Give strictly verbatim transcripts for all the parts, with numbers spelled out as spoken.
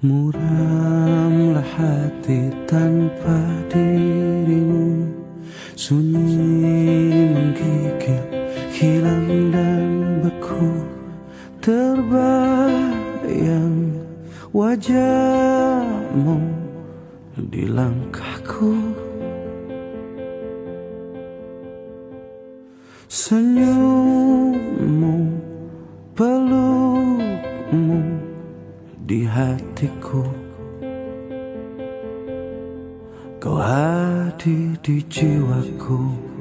Muramlah hati tanpa dirimu, sunyi menggigil, hilang dan beku. Terbayang wajahmu di langkahku, senyummu, pelukmu di hatiku. Kau hadir di jiwaku,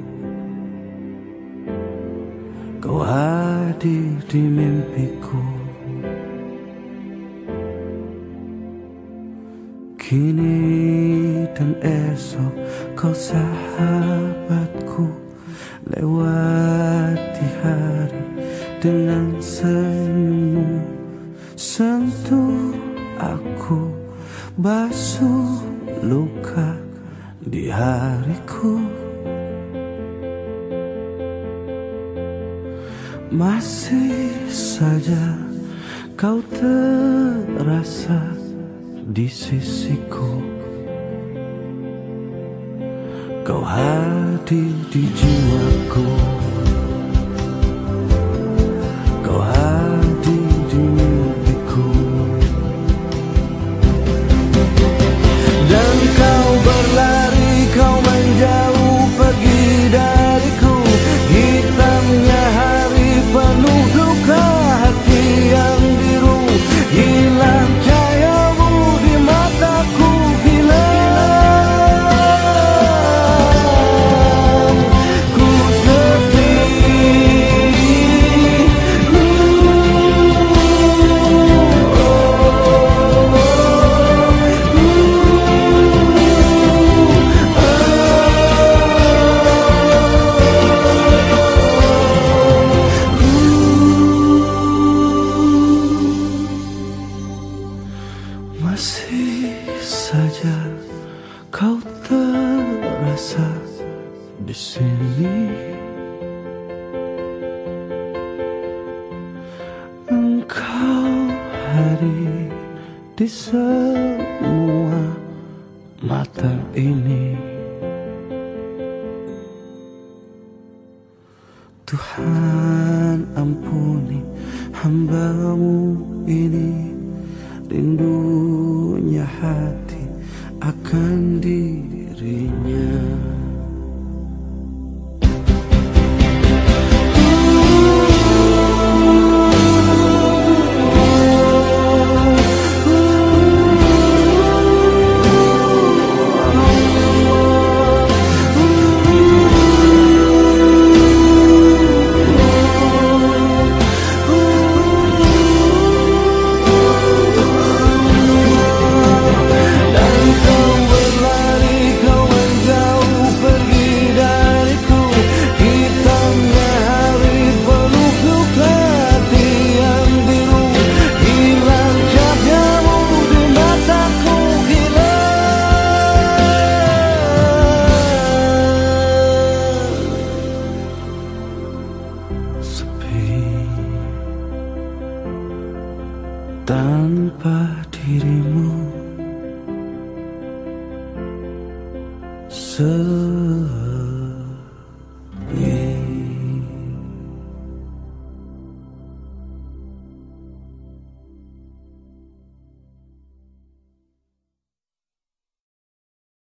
kau hadir di mimpiku. Kini dan esok kau sahabatku, lewati hari dengan senyummu. Sentuh aku, basuh luka di hariku. Masih saja kau terasa di sisiku, kau hadir di jiwaku, kau hadir di mimpiku. Dan kau berlari, kau menjauh pergi dariku. Hitamnya hari penuh luka, hati yang biru, hilang cahayamu di mataku. Hilang ku sepi, masih saja kau terasa di sini. Engkau hadir di semua mata ini. Tuhan ampuni hamba-Mu ini, rindunya hati akan dirinya. Tanpa dirimu,